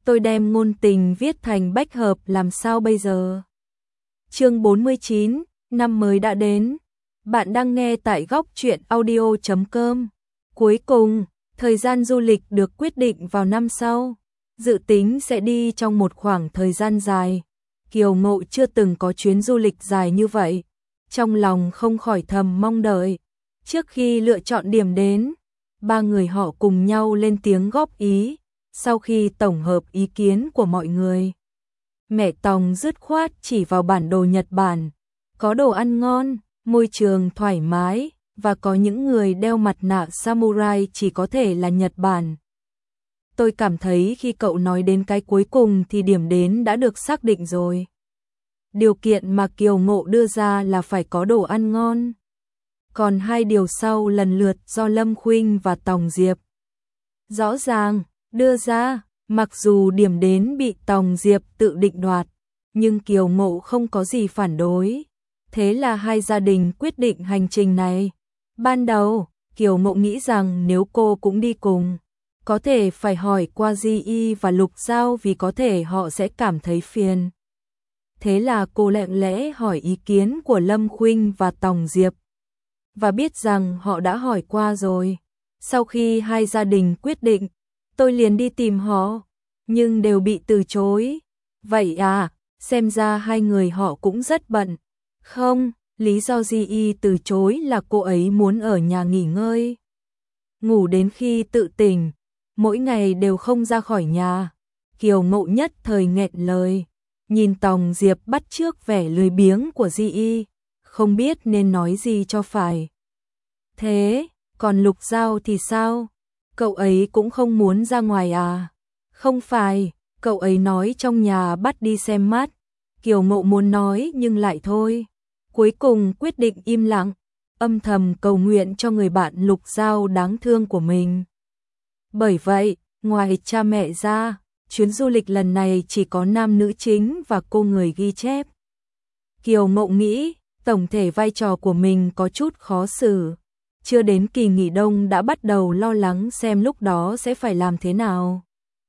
tôi đem ngôn tình viết thành bách hợp làm sao bây giờ? Chương 49, năm mới đã đến. Bạn đang nghe tại góc truyện audio.com. Cuối cùng, thời gian du lịch được quyết định vào năm sau. Dự tính sẽ đi trong một khoảng thời gian dài. Kiều Ngộ chưa từng có chuyến du lịch dài như vậy. Trong lòng không khỏi thầm mong đợi. Trước khi lựa chọn điểm đến, ba người họ cùng nhau lên tiếng góp ý. Sau khi tổng hợp ý kiến của mọi người, mẹ Tòng dứt khoát chỉ vào bản đồ Nhật Bản. Có đồ ăn ngon, môi trường thoải mái, và có những người đeo mặt nạ samurai chỉ có thể là Nhật Bản. Tôi cảm thấy khi cậu nói đến cái cuối cùng thì điểm đến đã được xác định rồi. Điều kiện mà Kiều Ngộ đưa ra là phải có đồ ăn ngon. Còn hai điều sau lần lượt do Lâm Khuynh và Tòng Diệp rõ ràng đưa ra, mặc dù điểm đến bị Tòng Diệp tự định đoạt, nhưng Kiều Ngộ không có gì phản đối. Thế là hai gia đình quyết định hành trình này. Ban đầu, Kiều Ngộ nghĩ rằng nếu cô cũng đi cùng, có thể phải hỏi qua Di Y và Lục Giao vì có thể họ sẽ cảm thấy phiền. Thế là cô lặng lẽ hỏi ý kiến của Lâm Khuynh và Tòng Diệp, và biết rằng họ đã hỏi qua rồi. Sau khi hai gia đình quyết định, tôi liền đi tìm họ, nhưng đều bị từ chối. Vậy à, xem ra hai người họ cũng rất bận. Không, lý do Di Y từ chối là cô ấy muốn ở nhà nghỉ ngơi, ngủ đến khi tự tỉnh, mỗi ngày đều không ra khỏi nhà. Kiều Ngộ nhất thời nghẹn lời, nhìn Tòng Diệp bắt chước vẻ lười biếng của Di Y, không biết nên nói gì cho phải. Thế, còn Lục Giao thì sao? Cậu ấy cũng không muốn ra ngoài à? Không phải, cậu ấy nói trong nhà bắt đi xem mắt. Kiều Ngộ muốn nói nhưng lại thôi. Cuối cùng quyết định im lặng, âm thầm cầu nguyện cho người bạn Lục Giao đáng thương của mình. Bởi vậy, ngoài cha mẹ ra, chuyến du lịch lần này chỉ có nam nữ chính và cô người ghi chép. Kiều Ngộ nghĩ, tổng thể vai trò của mình có chút khó xử. Chưa đến kỳ nghỉ đông đã bắt đầu lo lắng xem lúc đó sẽ phải làm thế nào.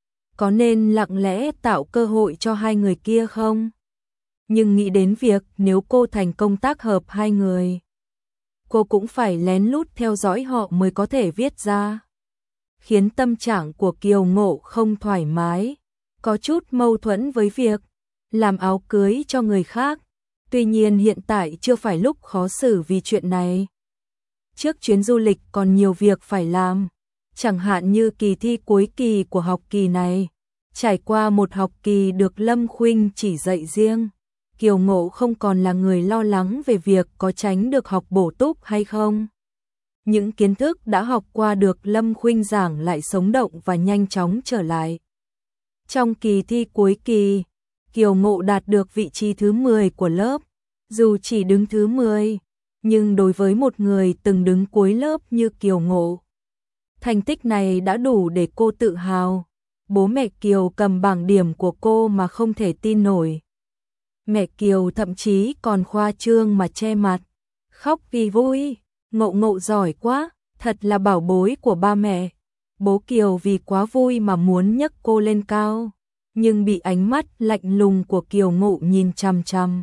Có nên lặng lẽ tạo cơ hội cho hai người kia không? Nhưng nghĩ đến việc nếu cô thành công tác hợp hai người, cô cũng phải lén lút theo dõi họ mới có thể viết ra. Khiến tâm trạng của Kiều Ngộ không thoải mái, có chút mâu thuẫn với việc làm áo cưới cho người khác. Tuy nhiên hiện tại chưa phải lúc khó xử vì chuyện này. Trước chuyến du lịch còn nhiều việc phải làm, chẳng hạn như kỳ thi cuối kỳ của học kỳ này. Trải qua một học kỳ được Lâm Khuynh chỉ dạy riêng, Kiều Ngộ không còn là người lo lắng về việc có tránh được học bổ túc hay không. Những kiến thức đã học qua được Lâm Khuynh giảng lại sống động và nhanh chóng trở lại. Trong kỳ thi cuối kỳ, Kiều Ngộ đạt được vị trí thứ 10 của lớp. Dù chỉ đứng thứ 10, nhưng đối với một người từng đứng cuối lớp như Kiều Ngộ, thành tích này đã đủ để cô tự hào. Bố mẹ Kiều cầm bảng điểm của cô mà không thể tin nổi. Mẹ Kiều thậm chí còn khoa trương mà che mặt, khóc vì vui. Ngộ Ngộ giỏi quá, thật là bảo bối của ba mẹ. Bố Kiều vì quá vui mà muốn nhấc cô lên cao, nhưng bị ánh mắt lạnh lùng của Kiều Ngộ nhìn chằm chằm.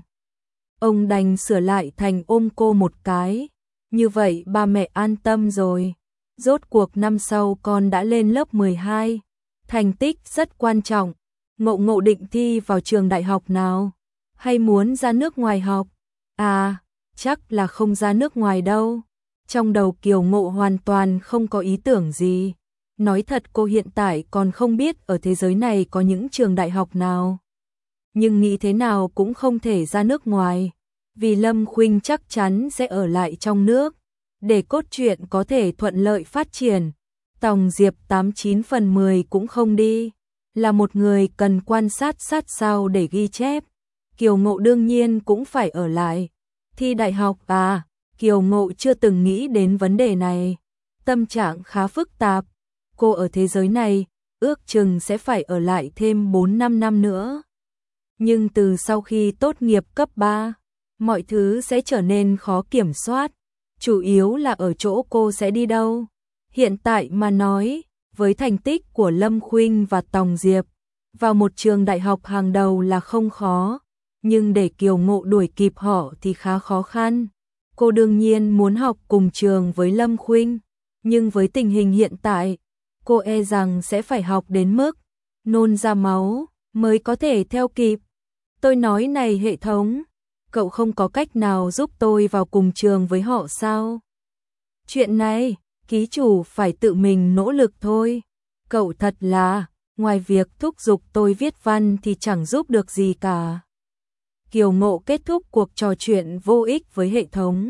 Ông đành sửa lại thành ôm cô một cái. Như vậy ba mẹ an tâm rồi. Rốt cuộc năm sau con đã lên lớp 12. Thành tích rất quan trọng. Ngộ Ngộ định thi vào trường đại học nào? Hay muốn ra nước ngoài học? À, chắc là không ra nước ngoài đâu. Trong đầu Kiều Ngộ hoàn toàn không có ý tưởng gì. Nói thật cô hiện tại còn không biết ở thế giới này có những trường đại học nào. Nhưng nghĩ thế nào cũng không thể ra nước ngoài. Vì Lâm Khuynh chắc chắn sẽ ở lại trong nước. Để cốt truyện có thể thuận lợi phát triển. Tòng Diệp 89 phần 10 cũng không đi. Là một người cần quan sát sát sao để ghi chép. Kiều Ngộ đương nhiên cũng phải ở lại. Thi đại học à? Kiều Ngộ chưa từng nghĩ đến vấn đề này. Tâm trạng khá phức tạp. Cô ở thế giới này, ước chừng sẽ phải ở lại thêm 4-5 năm nữa. Nhưng từ sau khi tốt nghiệp cấp 3, mọi thứ sẽ trở nên khó kiểm soát. Chủ yếu là ở chỗ cô sẽ đi đâu. Hiện tại mà nói, với thành tích của Lâm Khuynh và Tòng Diệp, vào một trường đại học hàng đầu là không khó, nhưng để Kiều Ngộ đuổi kịp họ thì khá khó khăn. Cô đương nhiên muốn học cùng trường với Lâm Khuynh, nhưng với tình hình hiện tại, cô e rằng sẽ phải học đến mức nôn ra máu mới có thể theo kịp. Tôi nói này hệ thống, cậu không có cách nào giúp tôi vào cùng trường với họ sao? Chuyện này, ký chủ phải tự mình nỗ lực thôi. Cậu thật là, ngoài việc thúc giục tôi viết văn thì chẳng giúp được gì cả. Kiều Ngộ kết thúc cuộc trò chuyện vô ích với hệ thống.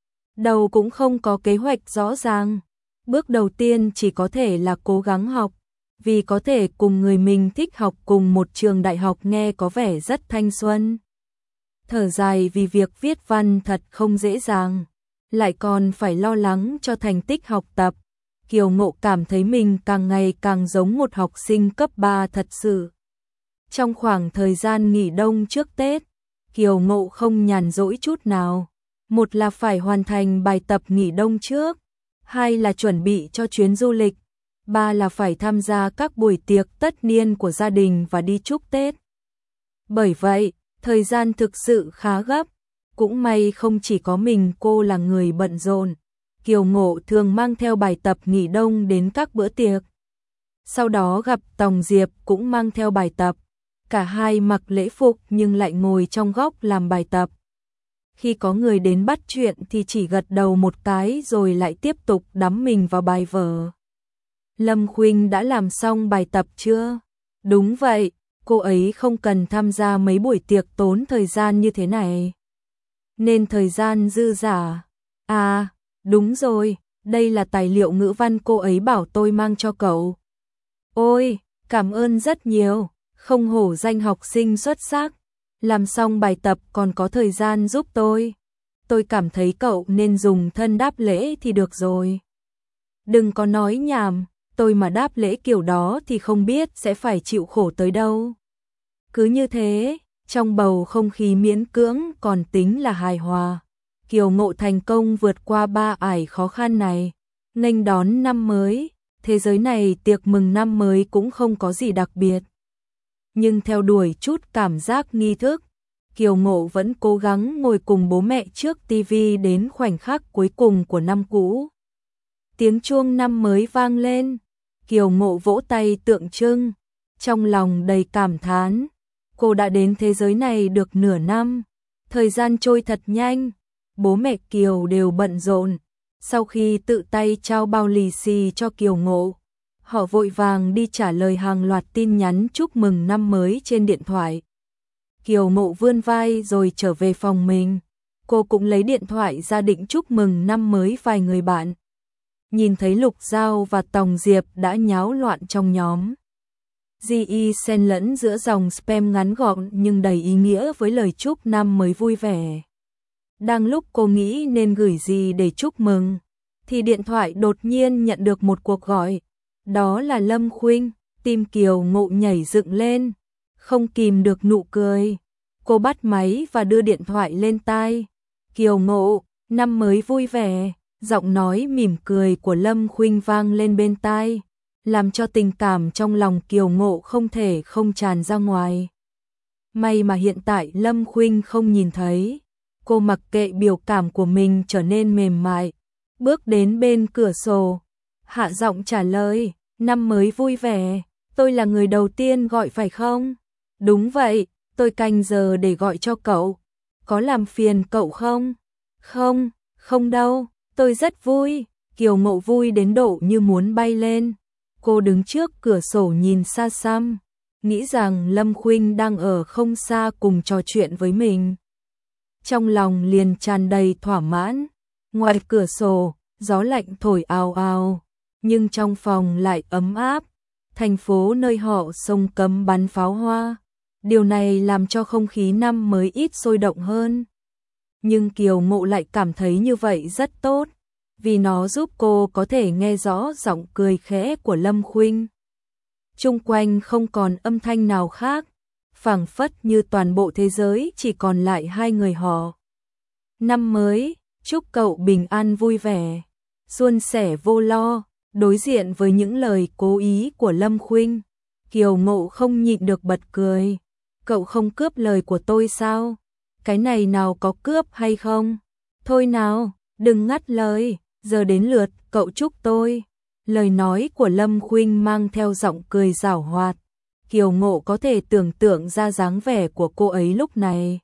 Đầu cũng không có kế hoạch rõ ràng. Bước đầu tiên chỉ có thể là cố gắng học, vì có thể cùng người mình thích học cùng một trường đại học nghe có vẻ rất thanh xuân. Thở dài vì việc viết văn thật không dễ dàng, lại còn phải lo lắng cho thành tích học tập. Kiều Ngộ cảm thấy mình càng ngày càng giống một học sinh cấp 3 thật sự. Trong khoảng thời gian nghỉ đông trước Tết, Kiều Ngộ không nhàn rỗi chút nào. Một là phải hoàn thành bài tập nghỉ đông trước, hai là chuẩn bị cho chuyến du lịch, ba là phải tham gia các buổi tiệc tất niên của gia đình và đi chúc Tết. Bởi vậy, thời gian thực sự khá gấp. Cũng may không chỉ có mình cô là người bận rộn. Kiều Ngộ thường mang theo bài tập nghỉ đông đến các bữa tiệc. Sau đó gặp Tòng Diệp cũng mang theo bài tập. Cả hai mặc lễ phục nhưng lại ngồi trong góc làm bài tập. Khi có người đến bắt chuyện thì chỉ gật đầu một cái rồi lại tiếp tục đắm mình vào bài vở. Lâm Khuynh đã làm xong bài tập chưa? Đúng vậy, cô ấy không cần tham gia mấy buổi tiệc tốn thời gian như thế này. Nên thời gian dư dả. À, đúng rồi, đây là tài liệu ngữ văn cô ấy bảo tôi mang cho cậu. Ôi, cảm ơn rất nhiều, không hổ danh học sinh xuất sắc. Làm xong bài tập còn có thời gian giúp tôi. Tôi cảm thấy cậu nên dùng thân đáp lễ thì được rồi. Đừng có nói nhảm, tôi mà đáp lễ kiểu đó thì không biết sẽ phải chịu khổ tới đâu. Cứ như thế, trong bầu không khí miễn cưỡng còn tính là hài hòa. Kiều Ngộ thành công vượt qua 3 ải khó khăn này, nghênh đón năm mới. Thế giới này tiệc mừng năm mới cũng không có gì đặc biệt. Nhưng theo đuổi chút cảm giác nghi thức, Kiều Ngộ vẫn cố gắng ngồi cùng bố mẹ trước tivi đến khoảnh khắc cuối cùng của năm cũ. Tiếng chuông năm mới vang lên, Kiều Ngộ vỗ tay tượng trưng, trong lòng đầy cảm thán. Cô đã đến thế giới này được nửa năm, thời gian trôi thật nhanh, bố mẹ Kiều đều bận rộn. Sau khi tự tay trao bao lì xì cho Kiều Ngộ, họ vội vàng đi trả lời hàng loạt tin nhắn chúc mừng năm mới trên điện thoại. Kiều Ngộ vươn vai rồi trở về phòng mình. Cô cũng lấy điện thoại ra định chúc mừng năm mới vài người bạn. Nhìn thấy Lục Giao và Tòng Diệp đã nháo loạn trong nhóm. Gi xen lẫn giữa dòng spam ngắn gọn nhưng đầy ý nghĩa với lời chúc năm mới vui vẻ. Đang lúc cô nghĩ nên gửi gì để chúc mừng, thì điện thoại đột nhiên nhận được một cuộc gọi. Đó là Lâm Khuynh. Tim Kiều Ngộ nhảy dựng lên, không kìm được nụ cười. Cô bắt máy và đưa điện thoại lên tai. Kiều Ngộ, năm mới vui vẻ. Giọng nói mỉm cười của Lâm Khuynh vang lên bên tai, làm cho tình cảm trong lòng Kiều Ngộ không thể không tràn ra ngoài. May mà hiện tại Lâm Khuynh không nhìn thấy. Cô mặc kệ biểu cảm của mình trở nên mềm mại, bước đến bên cửa sổ, hạ giọng trả lời, năm mới vui vẻ, tôi là người đầu tiên gọi phải không? Đúng vậy, tôi canh giờ để gọi cho cậu. Có làm phiền cậu không? Không, không đâu, tôi rất vui. Kiều Ngộ vui đến độ như muốn bay lên. Cô đứng trước cửa sổ nhìn xa xăm, nghĩ rằng Lâm Khuynh đang ở không xa cùng trò chuyện với mình. Trong lòng liền tràn đầy thỏa mãn. Ngoài cửa sổ, gió lạnh thổi ào ào, nhưng trong phòng lại ấm áp. Thành phố nơi họ sông cấm bắn pháo hoa. Điều này làm cho không khí năm mới ít sôi động hơn. Nhưng Kiều Ngộ lại cảm thấy như vậy rất tốt, vì nó giúp cô có thể nghe rõ giọng cười khẽ của Lâm Khuynh. Chung quanh không còn âm thanh nào khác, phảng phất như toàn bộ thế giới chỉ còn lại hai người họ. Năm mới, chúc cậu bình an vui vẻ, suôn sẻ vô lo. Đối diện với những lời cố ý của Lâm Khuynh, Kiều Ngộ không nhịn được bật cười. Cậu không cướp lời của tôi sao? Cái này nào có cướp hay không? Thôi nào, đừng ngắt lời, giờ đến lượt cậu chúc tôi. Lời nói của Lâm Khuynh mang theo giọng cười giảo hoạt. Kiều Ngộ có thể tưởng tượng ra dáng vẻ của cô ấy lúc này.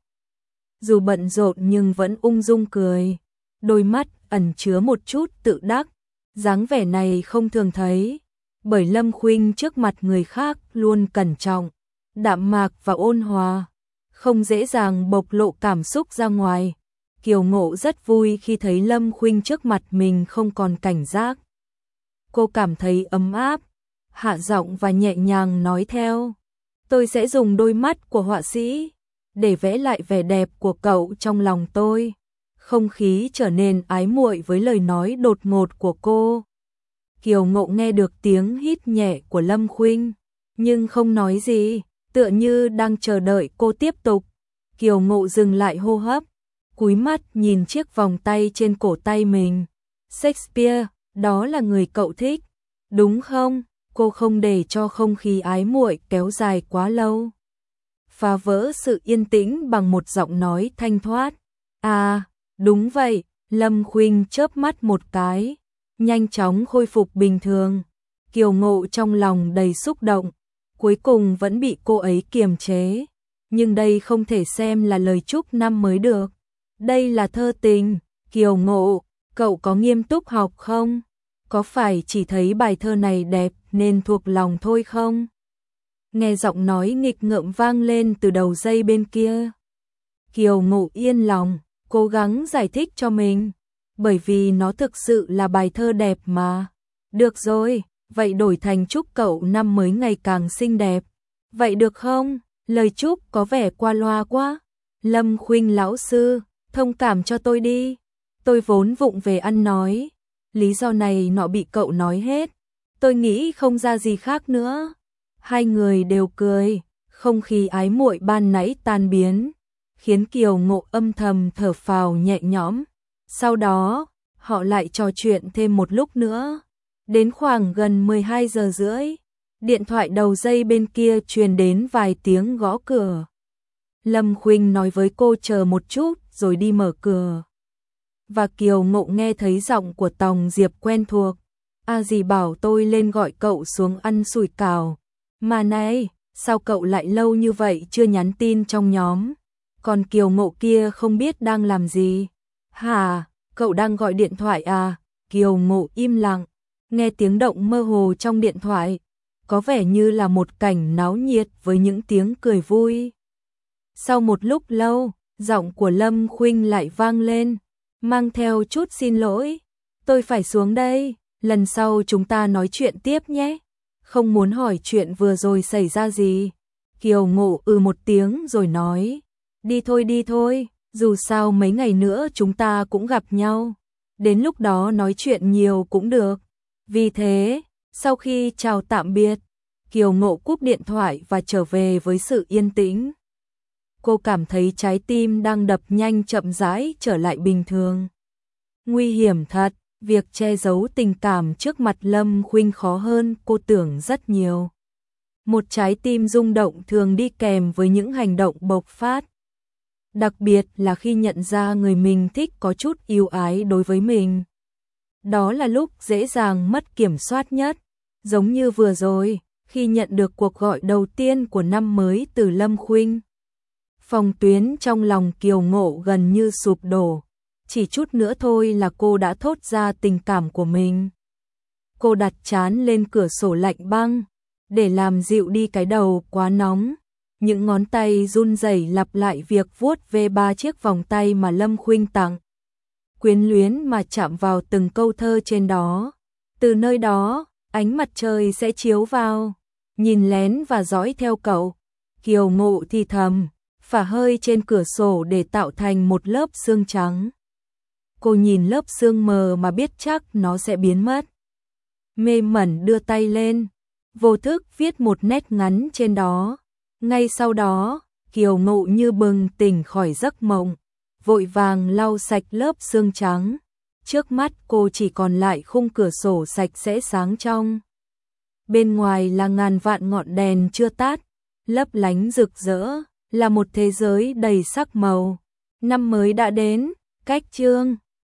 Dù bận rộn nhưng vẫn ung dung cười, đôi mắt ẩn chứa một chút tự đắc. Dáng vẻ này không thường thấy, bởi Lâm Khuynh trước mặt người khác luôn cẩn trọng, đạm mạc và ôn hòa, không dễ dàng bộc lộ cảm xúc ra ngoài. Kiều Ngộ rất vui khi thấy Lâm Khuynh trước mặt mình không còn cảnh giác. Cô cảm thấy ấm áp, hạ giọng và nhẹ nhàng nói theo. Tôi sẽ dùng đôi mắt của họa sĩ để vẽ lại vẻ đẹp của cậu trong lòng tôi. Không khí trở nên ái muội với lời nói đột ngột của cô. Kiều Ngộ nghe được tiếng hít nhẹ của Lâm Khuynh, nhưng không nói gì, tựa như đang chờ đợi cô tiếp tục. Kiều Ngộ dừng lại hô hấp, cúi mắt nhìn chiếc vòng tay trên cổ tay mình. Shakespeare, đó là người cậu thích, đúng không? Cô không để cho không khí ái muội kéo dài quá lâu, phá vỡ sự yên tĩnh bằng một giọng nói thanh thoát. À, đúng vậy. Lâm Khuynh chớp mắt một cái, nhanh chóng khôi phục bình thường. Kiều Ngộ trong lòng đầy xúc động, cuối cùng vẫn bị cô ấy kiềm chế. Nhưng đây không thể xem là lời chúc năm mới được. Đây là thơ tình. Kiều Ngộ, cậu có nghiêm túc học không? Có phải chỉ thấy bài thơ này đẹp nên thuộc lòng thôi không? Nghe giọng nói nghịch ngợm vang lên từ đầu dây bên kia. Kiều Ngộ yên lòng, cố gắng giải thích cho mình, bởi vì nó thực sự là bài thơ đẹp mà. Được rồi, vậy đổi thành chúc cậu năm mới ngày càng xinh đẹp. Vậy được không? Lời chúc có vẻ qua loa quá. Lâm Khuynh lão sư, thông cảm cho tôi đi. Tôi vốn vụng về ăn nói. Lý do này nọ bị cậu nói hết. Tôi nghĩ không ra gì khác nữa. Hai người đều cười, không khí ái muội ban nãy tan biến, khiến Kiều Ngộ âm thầm thở phào nhẹ nhõm. Sau đó, họ lại trò chuyện thêm một lúc nữa. Đến khoảng gần 12 giờ rưỡi, điện thoại đầu dây bên kia truyền đến vài tiếng gõ cửa. Lâm Khuynh nói với cô chờ một chút rồi đi mở cửa. Và Kiều Ngộ nghe thấy giọng của Tòng Diệp quen thuộc. A dì bảo tôi lên gọi cậu xuống ăn sủi cảo. Mà này, sao cậu lại lâu như vậy chưa nhắn tin trong nhóm? Còn Kiều Ngộ kia không biết đang làm gì. Hả, cậu đang gọi điện thoại à? Kiều Ngộ im lặng, nghe tiếng động mơ hồ trong điện thoại, có vẻ như là một cảnh náo nhiệt với những tiếng cười vui. Sau một lúc lâu, giọng của Lâm Khuynh lại vang lên, mang theo chút xin lỗi. Tôi phải xuống đây, lần sau chúng ta nói chuyện tiếp nhé. Không muốn hỏi chuyện vừa rồi xảy ra gì. Kiều Ngộ một tiếng rồi nói, đi thôi, dù sao mấy ngày nữa chúng ta cũng gặp nhau. Đến lúc đó nói chuyện nhiều cũng được. Vì thế, sau khi chào tạm biệt, Kiều Ngộ cúp điện thoại và trở về với sự yên tĩnh. Cô cảm thấy trái tim đang đập nhanh chậm rãi trở lại bình thường. Nguy hiểm thật, việc che giấu tình cảm trước mặt Lâm Khuynh khó hơn cô tưởng rất nhiều. Một trái tim rung động thường đi kèm với những hành động bộc phát. Đặc biệt là khi nhận ra người mình thích có chút yêu ái đối với mình. Đó là lúc dễ dàng mất kiểm soát nhất. Giống như vừa rồi, khi nhận được cuộc gọi đầu tiên của năm mới từ Lâm Khuynh. Phòng tuyến trong lòng Kiều Ngộ gần như sụp đổ. Chỉ chút nữa thôi là cô đã thốt ra tình cảm của mình. Cô đặt trán lên cửa sổ lạnh băng, để làm dịu đi cái đầu quá nóng. Những ngón tay run rẩy lặp lại việc vuốt về 3 chiếc vòng tay mà Lâm Khuynh tặng. Quyến luyến mà chạm vào từng câu thơ trên đó. Từ nơi đó, ánh mặt trời sẽ chiếu vào, nhìn lén và dõi theo cậu. Kiều Ngộ thì thầm, phả hơi trên cửa sổ để tạo thành một lớp sương trắng. Cô nhìn lớp sương mờ mà biết chắc nó sẽ biến mất. Mê mẩn đưa tay lên, vô thức viết một nét ngắn trên đó. Ngay sau đó, Kiều Ngộ như bừng tỉnh khỏi giấc mộng, vội vàng lau sạch lớp sương trắng. Trước mắt cô chỉ còn lại khung cửa sổ sạch sẽ sáng trong. bên ngoài là ngàn vạn ngọn đèn chưa tắt, lấp lánh rực rỡ, là một thế giới đầy sắc màu. Năm mới đã đến, cách chương